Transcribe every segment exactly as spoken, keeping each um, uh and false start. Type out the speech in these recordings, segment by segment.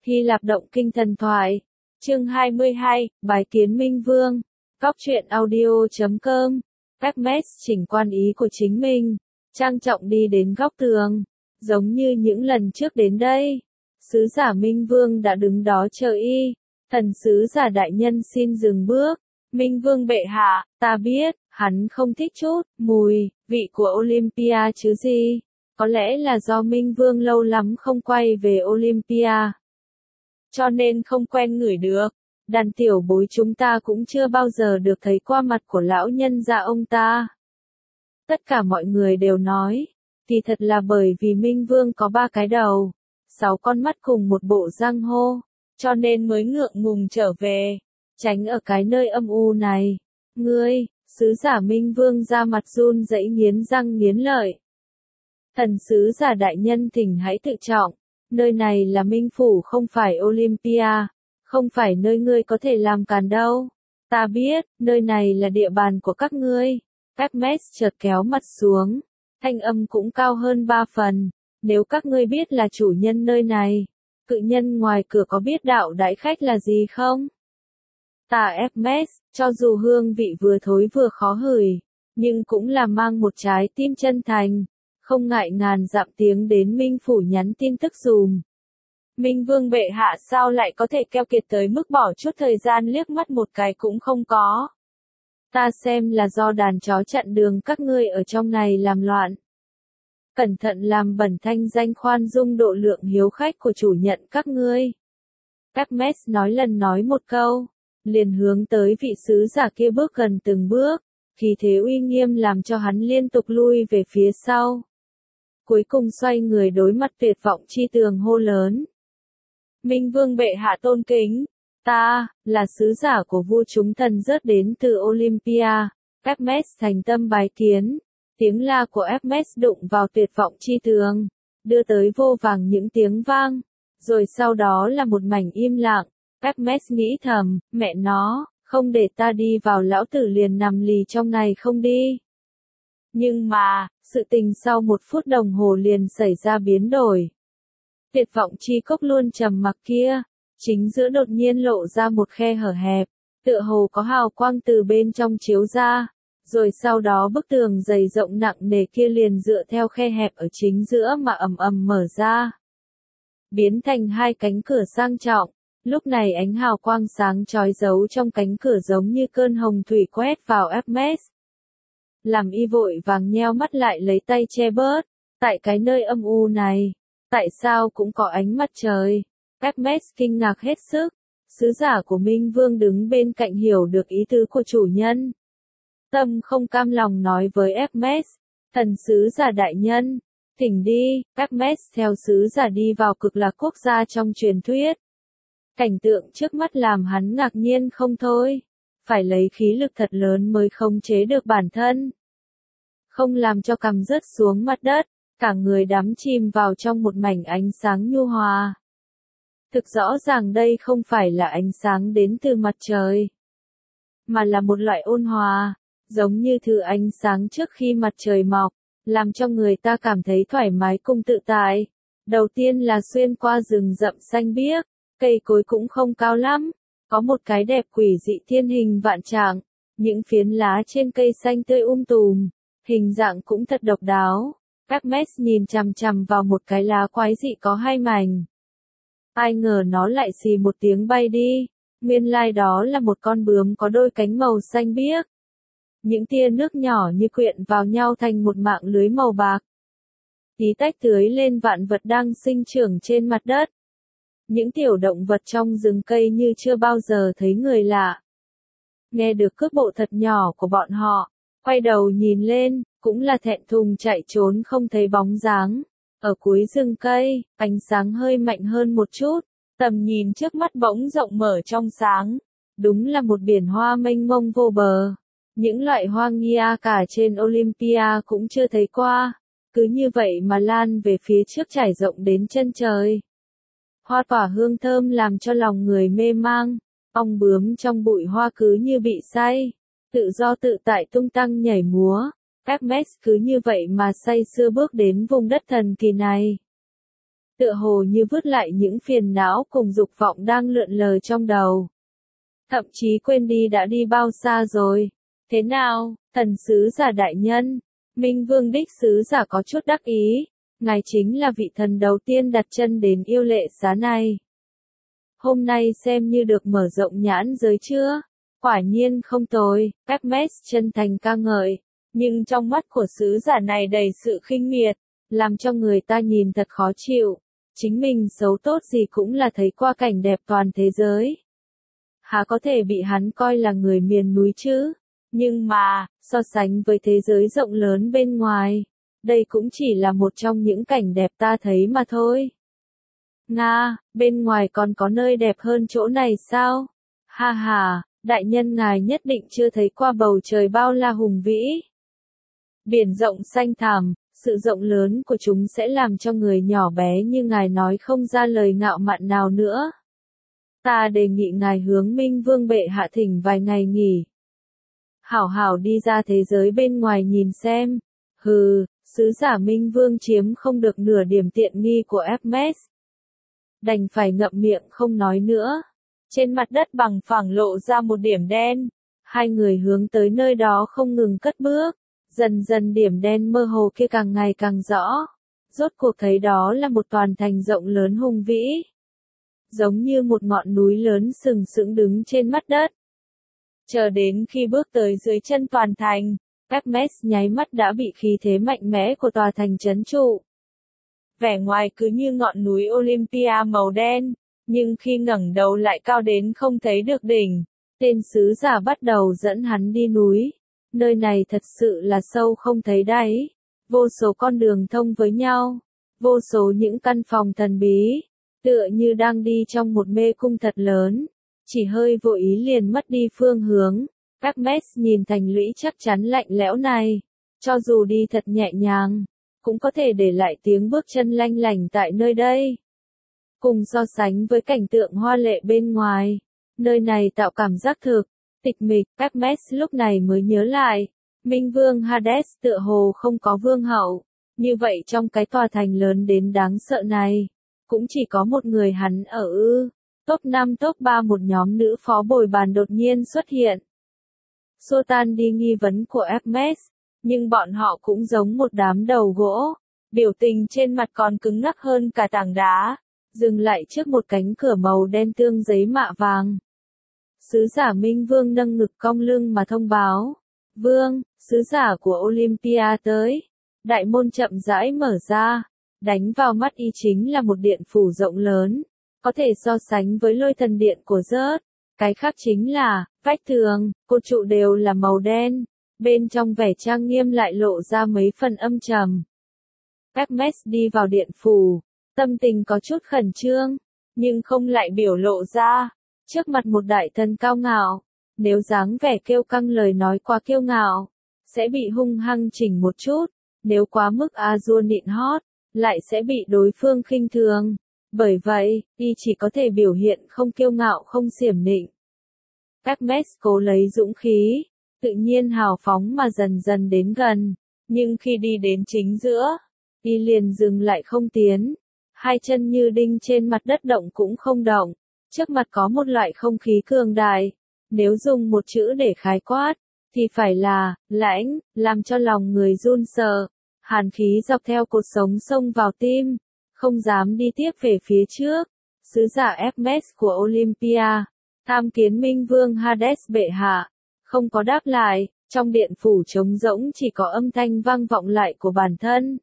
Hy Lạp động kinh thần thoại. Chương hai mươi hai, Bái kiến Minh Vương. Góc truyện audio chấm com. Hermes chỉnh quan ý của chính mình, trang trọng đi đến góc tường, giống như những lần trước đến đây. Sứ giả Minh Vương đã đứng đó chờ y. Thần sứ giả đại nhân xin dừng bước. Minh Vương bệ hạ, ta biết, hắn không thích chút mùi vị của Olympia chứ gì. Có lẽ là do Minh Vương lâu lắm không quay về Olympia, cho nên không quen ngửi được. Đàn tiểu bối chúng ta cũng chưa bao giờ được thấy qua mặt của lão nhân gia ông ta. Tất cả mọi người đều nói, kỳ thật là bởi vì Minh Vương có ba cái đầu, sáu con mắt cùng một bộ răng hô, cho nên mới ngượng ngùng trở về, tránh ở cái nơi âm u này. Ngươi, sứ giả Minh Vương ra mặt run rẩy nghiến răng nghiến lợi. Thần sứ giả đại nhân thỉnh hãy tự trọng, nơi này là Minh Phủ không phải Olympia, không phải nơi ngươi có thể làm càn đâu. Ta biết, nơi này là địa bàn của các ngươi. Hermes chợt kéo mặt xuống, thanh âm cũng cao hơn ba phần. Nếu các ngươi biết là chủ nhân nơi này, cự nhân ngoài cửa có biết đạo đãi khách là gì không? Ta Hermes, cho dù hương vị vừa thối vừa khó hửi, nhưng cũng là mang một trái tim chân thành, không ngại ngàn dặm tiếng đến Minh Phủ nhắn tin tức dùm. Minh Vương bệ hạ sao lại có thể keo kiệt tới mức bỏ chút thời gian liếc mắt một cái cũng không có. Ta xem là do đàn chó chặn đường các ngươi ở trong này làm loạn. Cẩn thận làm bẩn thanh danh khoan dung độ lượng hiếu khách của chủ nhận các ngươi. Hermes nói lần nói một câu, liền hướng tới vị sứ giả kia bước gần từng bước, khí thế uy nghiêm làm cho hắn liên tục lui về phía sau. Cuối cùng xoay người đối mặt tuyệt vọng chi tường hô lớn. Minh Vương bệ hạ tôn kính, ta, là sứ giả của vua chúng thần rớt đến từ Olympia. Hermes thành tâm bái kiến. Tiếng la của Hermes đụng vào tuyệt vọng chi tường, đưa tới vô vàng những tiếng vang, rồi sau đó là một mảnh im lặng. Hermes nghĩ thầm, mẹ nó, không để ta đi vào lão tử liền nằm lì trong này không đi. Nhưng mà, sự tình sau một phút đồng hồ liền xảy ra biến đổi. Tuyệt vọng chi cốc luôn trầm mặc kia, chính giữa đột nhiên lộ ra một khe hở hẹp, tựa hồ có hào quang từ bên trong chiếu ra, rồi sau đó bức tường dày rộng nặng nề kia liền dựa theo khe hẹp ở chính giữa mà ầm ầm mở ra, biến thành hai cánh cửa sang trọng. Lúc này ánh hào quang sáng chói giấu trong cánh cửa giống như cơn hồng thủy quét vào Hermes, làm y vội vàng nheo mắt lại lấy tay che bớt. Tại cái nơi âm u này, tại sao cũng có ánh mặt trời? Hermes kinh ngạc hết sức. Sứ giả của Minh Vương đứng bên cạnh hiểu được ý tứ của chủ nhân. Tâm không cam lòng nói với Hermes, thần sứ giả đại nhân, thỉnh đi. Hermes theo sứ giả đi vào cực lạc quốc gia trong truyền thuyết. Cảnh tượng trước mắt làm hắn ngạc nhiên không thôi. Phải lấy khí lực thật lớn mới khống chế được bản thân, không làm cho cằm rớt xuống mặt đất, cả người đắm chìm vào trong một mảnh ánh sáng nhu hòa. Thực rõ ràng đây không phải là ánh sáng đến từ mặt trời, mà là một loại ôn hòa, giống như thứ ánh sáng trước khi mặt trời mọc, làm cho người ta cảm thấy thoải mái cùng tự tại. Đầu tiên là xuyên qua rừng rậm xanh biếc, cây cối cũng không cao lắm, có một cái đẹp quỷ dị thiên hình vạn trạng, những phiến lá trên cây xanh tươi um tùm, hình dạng cũng thật độc đáo. Hermes nhìn chằm chằm vào một cái lá quái dị có hai mảnh. Ai ngờ nó lại xì một tiếng bay đi, nguyên lai đó là một con bướm có đôi cánh màu xanh biếc. Những tia nước nhỏ như quyện vào nhau thành một mạng lưới màu bạc. Tí tách tưới lên vạn vật đang sinh trưởng trên mặt đất. Những tiểu động vật trong rừng cây như chưa bao giờ thấy người lạ. Nghe được cước bộ thật nhỏ của bọn họ, quay đầu nhìn lên, cũng là thẹn thùng chạy trốn không thấy bóng dáng. Ở cuối rừng cây, ánh sáng hơi mạnh hơn một chút, tầm nhìn trước mắt bỗng rộng mở trong sáng. Đúng là một biển hoa mênh mông vô bờ. Những loại hoa nghia cả trên Olympia cũng chưa thấy qua, cứ như vậy mà lan về phía trước trải rộng đến chân trời. Hoa tỏa hương thơm làm cho lòng người mê mang, ong bướm trong bụi hoa cứ như bị say, tự do tự tại tung tăng nhảy múa. Hermes cứ như vậy mà say sưa bước đến vùng đất thần kỳ này. tựa hồ như vứt lại những phiền não cùng dục vọng đang lượn lờ trong đầu. Thậm chí quên đi đã đi bao xa rồi. Thế nào, thần sứ giả đại nhân? Minh Vương đích sứ giả có chút đắc ý. Ngài chính là vị thần đầu tiên đặt chân đến yêu lệ xá này. Hôm nay xem như được mở rộng nhãn giới chưa? Quả nhiên không tồi, Hermes chân thành ca ngợi. Nhưng trong mắt của sứ giả này đầy sự khinh miệt, làm cho người ta nhìn thật khó chịu. Chính mình xấu tốt gì cũng là thấy qua cảnh đẹp toàn thế giới. Há có thể bị hắn coi là người miền núi chứ? Nhưng mà, so sánh với thế giới rộng lớn bên ngoài, đây cũng chỉ là một trong những cảnh đẹp ta thấy mà thôi. Nga, bên ngoài còn có nơi đẹp hơn chỗ này sao? Ha ha, đại nhân ngài nhất định chưa thấy qua bầu trời bao la hùng vĩ. Biển rộng xanh thẳm, sự rộng lớn của chúng sẽ làm cho người nhỏ bé như ngài nói không ra lời ngạo mạn nào nữa. Ta đề nghị ngài hướng Minh Vương bệ hạ thỉnh vài ngày nghỉ. Hảo hảo đi ra thế giới bên ngoài nhìn xem. Hừ, sứ giả Minh Vương chiếm không được nửa điểm tiện nghi của Hermes. Đành phải ngậm miệng không nói nữa. Trên mặt đất bằng phẳng lộ ra một điểm đen. Hai người hướng tới nơi đó không ngừng cất bước. Dần dần điểm đen mơ hồ kia càng ngày càng rõ. Rốt cuộc thấy đó là một toàn thành rộng lớn hùng vĩ. Giống như một ngọn núi lớn sừng sững đứng trên mặt đất. Chờ đến khi bước tới dưới chân toàn thành, Hermes nháy mắt đã bị khí thế mạnh mẽ của tòa thành trấn trụ. Vẻ ngoài cứ như ngọn núi Olympia màu đen, nhưng khi ngẩng đầu lại cao đến không thấy được đỉnh. Tên sứ giả bắt đầu dẫn hắn đi núi. Nơi này thật sự là sâu không thấy đáy. Vô số con đường thông với nhau. Vô số những căn phòng thần bí. Tựa như đang đi trong một mê cung thật lớn. Chỉ hơi vô ý liền mất đi phương hướng. Hermes nhìn thành lũy chắc chắn lạnh lẽo này. Cho dù đi thật nhẹ nhàng, cũng có thể để lại tiếng bước chân lanh lảnh tại nơi đây. Cùng so sánh với cảnh tượng hoa lệ bên ngoài, nơi này tạo cảm giác thực, tịch mịch. Hermes lúc này mới nhớ lại, Minh Vương Hades tựa hồ không có vương hậu. Như vậy trong cái tòa thành lớn đến đáng sợ này, cũng chỉ có một người hắn ở ư. Top năm top ba một nhóm nữ phó bồi bàn đột nhiên xuất hiện. Xua tan đi nghi vấn của Hermes, nhưng bọn họ cũng giống một đám đầu gỗ. Biểu tình trên mặt còn cứng ngắc hơn cả tảng đá. Dừng lại trước một cánh cửa màu đen tương giấy mạ vàng. Sứ giả Minh Vương nâng ngực cong lưng mà thông báo. Vương, sứ giả của Olympia tới. Đại môn chậm rãi mở ra. Đánh vào mắt y chính là một điện phủ rộng lớn. Có thể so sánh với lôi thần điện của Zeus. Cái khác chính là, vách tường, cột trụ đều là màu đen. Bên trong vẻ trang nghiêm lại lộ ra mấy phần âm trầm. Hermes đi vào điện phủ. Tâm tình có chút khẩn trương, nhưng không lại biểu lộ ra. Trước mặt một đại thần cao ngạo, nếu dáng vẻ kiêu căng lời nói quá kiêu ngạo, sẽ bị hung hăng chỉnh một chút. Nếu quá mức a dua nịnh hót, lại sẽ bị đối phương khinh thường. Bởi vậy, y chỉ có thể biểu hiện không kiêu ngạo không xiểm nịnh. Hermes cố lấy dũng khí, tự nhiên hào phóng mà dần dần đến gần. Nhưng khi đi đến chính giữa, y liền dừng lại không tiến. Hai chân như đinh trên mặt đất động cũng không động. Trước mặt có một loại không khí cường đại. Nếu dùng một chữ để khái quát, thì phải là, lãnh, làm cho lòng người run sợ. Hàn khí dọc theo cột sống xông vào tim. Không dám đi tiếp về phía trước. Sứ giả Hermes của Olympia, tham kiến Minh Vương Hades bệ hạ. Không có đáp lại, trong điện phủ trống rỗng chỉ có âm thanh vang vọng lại của bản thân.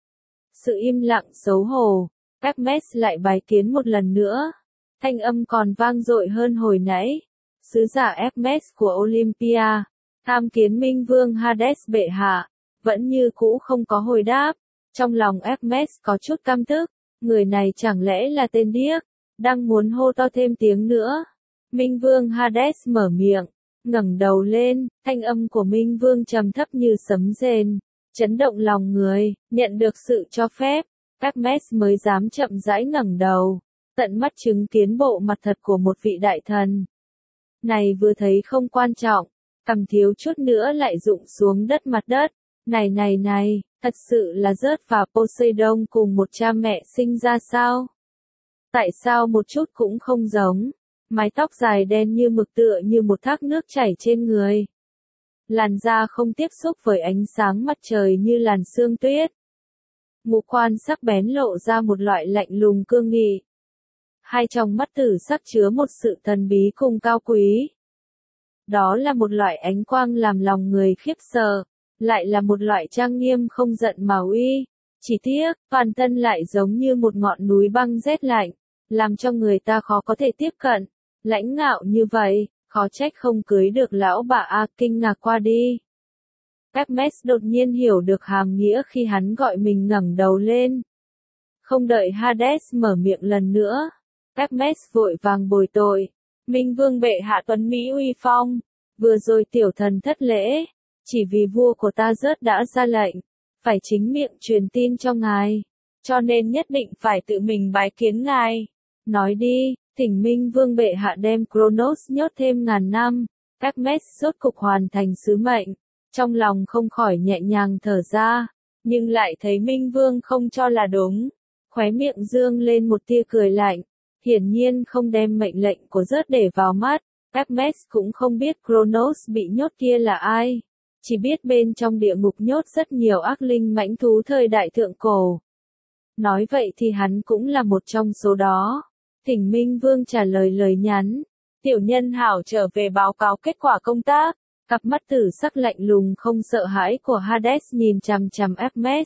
Sự im lặng xấu hổ. Hermes lại bái kiến một lần nữa. Thanh âm còn vang dội hơn hồi nãy. Sứ giả Hermes của Olympia, tham kiến Minh Vương Hades bệ hạ, vẫn như cũ không có hồi đáp. Trong lòng Hermes có chút căm tức, người này chẳng lẽ là tên điếc, đang muốn hô to thêm tiếng nữa. Minh Vương Hades mở miệng, ngẩng đầu lên, thanh âm của Minh Vương trầm thấp như sấm rền, chấn động lòng người. Nhận được sự cho phép, Hermes mới dám chậm rãi ngẩng đầu, tận mắt chứng kiến bộ mặt thật của một vị đại thần. Này vừa thấy không quan trọng, cằm thiếu chút nữa lại rụng xuống đất mặt đất. Này này này, thật sự là Zeus và Poseidon cùng một cha mẹ sinh ra sao? Tại sao một chút cũng không giống? Mái tóc dài đen như mực tựa như một thác nước chảy trên người. Làn da không tiếp xúc với ánh sáng mặt trời như làn sương tuyết. Ngũ quan sắc bén lộ ra một loại lạnh lùng cương nghị. Hai trong mắt tử sắc chứa một sự thần bí cùng cao quý. Đó là một loại ánh quang làm lòng người khiếp sợ, lại là một loại trang nghiêm không giận mà uy. Chỉ tiếc, toàn thân lại giống như một ngọn núi băng rét lạnh, làm cho người ta khó có thể tiếp cận. Lãnh ngạo như vậy, khó trách không cưới được lão bà A, kinh ngạc qua đi. Hermes đột nhiên hiểu được hàm nghĩa khi hắn gọi mình ngẩng đầu lên. Không đợi Hades mở miệng lần nữa, Hermes vội vàng bồi tội. Minh vương bệ hạ tuấn Mỹ uy phong, vừa rồi tiểu thần thất lễ, chỉ vì vua của ta rớt đã ra lệnh, phải chính miệng truyền tin cho ngài, cho nên nhất định phải tự mình bái kiến ngài. Nói đi, thỉnh Minh vương bệ hạ đem Kronos nhốt thêm ngàn năm. Hermes rốt cục hoàn thành sứ mệnh, trong lòng không khỏi nhẹ nhàng thở ra, nhưng lại thấy Minh vương không cho là đúng, khóe miệng dương lên một tia cười lạnh, hiển nhiên không đem mệnh lệnh của rớt để vào mắt. Hermes cũng không biết Kronos bị nhốt kia là ai, chỉ biết bên trong địa ngục nhốt rất nhiều ác linh mãnh thú thời đại thượng cổ. Nói vậy thì hắn cũng là một trong số đó. Thỉnh Minh vương trả lời lời nhắn. Tiểu nhân hảo trở về báo cáo kết quả công tác. Cặp mắt tử sắc lạnh lùng không sợ hãi của Hades nhìn chằm chằm Hermes.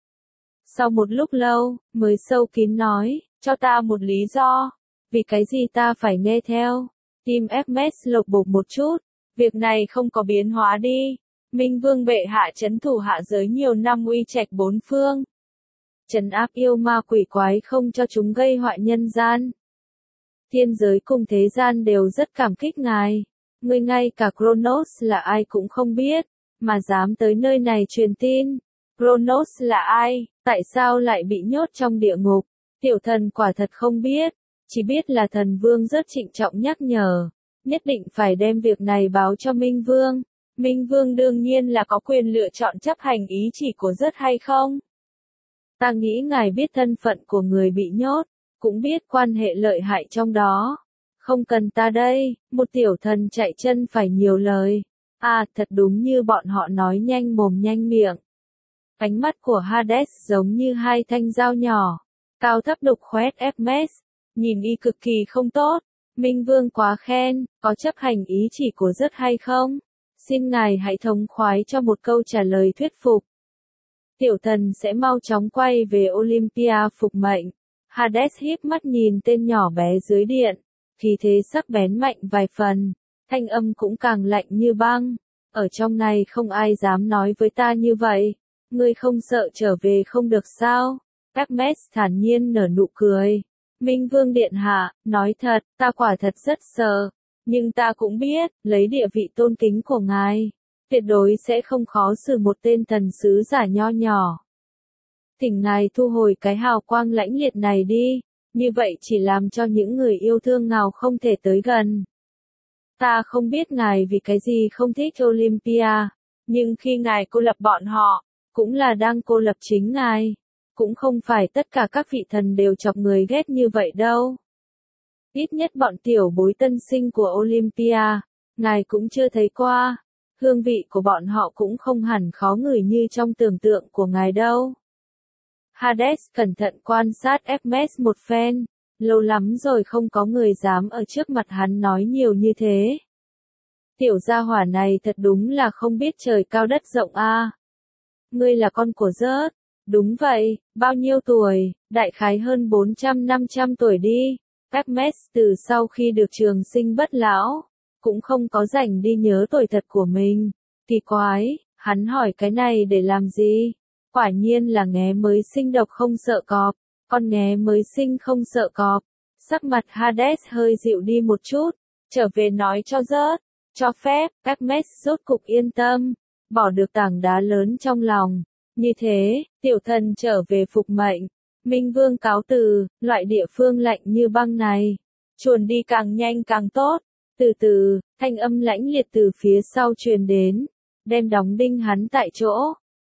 Sau một lúc lâu, mới sâu kín nói, cho ta một lý do. Vì cái gì ta phải nghe theo? Tim Hermes lộc bộc một chút. Việc này không có biến hóa đi. Minh vương bệ hạ trấn thủ hạ giới nhiều năm uy trạch bốn phương. Trấn áp yêu ma quỷ quái không cho chúng gây họa nhân gian. Thiên giới cùng thế gian đều rất cảm kích ngài. Ngươi ngay cả Kronos là ai cũng không biết, mà dám tới nơi này truyền tin. Kronos là ai, tại sao lại bị nhốt trong địa ngục? Tiểu thần quả thật không biết, chỉ biết là thần vương rất trịnh trọng nhắc nhở, nhất định phải đem việc này báo cho Minh vương. Minh vương đương nhiên là có quyền lựa chọn chấp hành ý chỉ của rất hay không? Ta nghĩ ngài biết thân phận của người bị nhốt, cũng biết quan hệ lợi hại trong đó. Không cần ta đây, một tiểu thần chạy chân phải nhiều lời. À, thật đúng như bọn họ nói nhanh mồm nhanh miệng. Ánh mắt của Hades giống như hai thanh dao nhỏ, cao thấp đục khoét Hermes, nhìn y cực kỳ không tốt. Minh vương quá khen, có chấp hành ý chỉ của rất hay không? Xin ngài hãy thống khoái cho một câu trả lời thuyết phục. Tiểu thần sẽ mau chóng quay về Olympia phục mệnh. Hades híp mắt nhìn tên nhỏ bé dưới điện, khí thế sắc bén mạnh vài phần, thanh âm cũng càng lạnh như băng. Ở trong này không ai dám nói với ta như vậy. Ngươi không sợ trở về không được sao? Hermes thản nhiên nở nụ cười. Minh vương điện hạ, nói thật, ta quả thật rất sợ. Nhưng ta cũng biết, lấy địa vị tôn kính của ngài, tuyệt đối sẽ không khó xử một tên thần sứ giả nho nhỏ. Thỉnh ngài thu hồi cái hào quang lãnh liệt này đi, như vậy chỉ làm cho những người yêu thương ngài không thể tới gần. Ta không biết ngài vì cái gì không thích Olympia, nhưng khi ngài cô lập bọn họ, cũng là đang cô lập chính ngài. Cũng không phải tất cả các vị thần đều chọc người ghét như vậy đâu. Ít nhất bọn tiểu bối tân sinh của Olympia, ngài cũng chưa thấy qua. Hương vị của bọn họ cũng không hẳn khó ngửi như trong tưởng tượng của ngài đâu. Hades cẩn thận quan sát Hermes một phen, lâu lắm rồi không có người dám ở trước mặt hắn nói nhiều như thế. Tiểu gia hỏa này thật đúng là không biết trời cao đất rộng a. À. Ngươi là con của rớt. Đúng vậy, bao nhiêu tuổi, đại khái hơn bốn trăm năm trăm tuổi đi. Hermes từ sau khi được trường sinh bất lão, cũng không có rảnh đi nhớ tuổi thật của mình. Kỳ quái, hắn hỏi cái này để làm gì? Quả nhiên là nghé mới sinh độc không sợ cọp, con nghé mới sinh không sợ cọp. Sắc mặt Hades hơi dịu đi một chút, trở về nói cho rớt, cho phép. Hermes rốt cục yên tâm, bỏ được tảng đá lớn trong lòng. Như thế, tiểu thần trở về phục mệnh. Minh vương cáo từ, loại địa phương lạnh như băng này, chuồn đi càng nhanh càng tốt. Từ từ, thanh âm lãnh liệt từ phía sau truyền đến, đem đóng đinh hắn tại chỗ.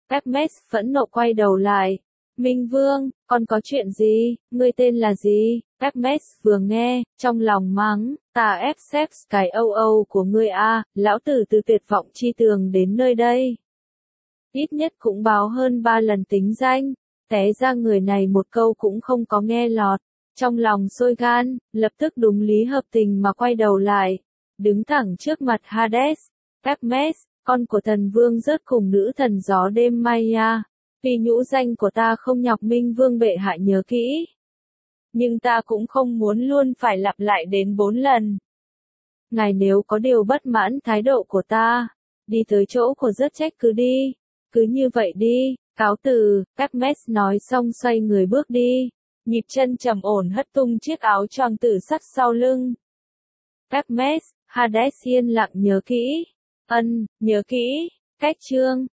Hermes phẫn nộ quay đầu lại. Minh Vương, con có chuyện gì, ngươi tên là gì? Hermes vừa nghe, trong lòng mắng, ta ép xếp cái âu âu của ngươi a, lão tử từ tuyệt vọng chi tường đến nơi đây. Ít nhất cũng báo hơn ba lần tính danh, té ra người này một câu cũng không có nghe lọt. Trong lòng sôi gan, lập tức đúng lý hợp tình mà quay đầu lại, đứng thẳng trước mặt Hades. Hermes, con của thần vương rớt cùng nữ thần gió đêm Maya. Vì nhũ danh của ta không nhọc Minh Vương bệ hạ nhớ kỹ. Nhưng ta cũng không muốn luôn phải lặp lại đến bốn lần. Ngài nếu có điều bất mãn thái độ của ta, đi tới chỗ của rất trách cứ đi. Cứ như vậy đi, cáo từ, Hermes nói xong xoay người bước đi. Nhịp chân trầm ổn hất tung chiếc áo choàng tử sắt sau lưng. Hermes, Hades yên lặng nhớ kỹ. Ân, nhớ kỹ, cách chương.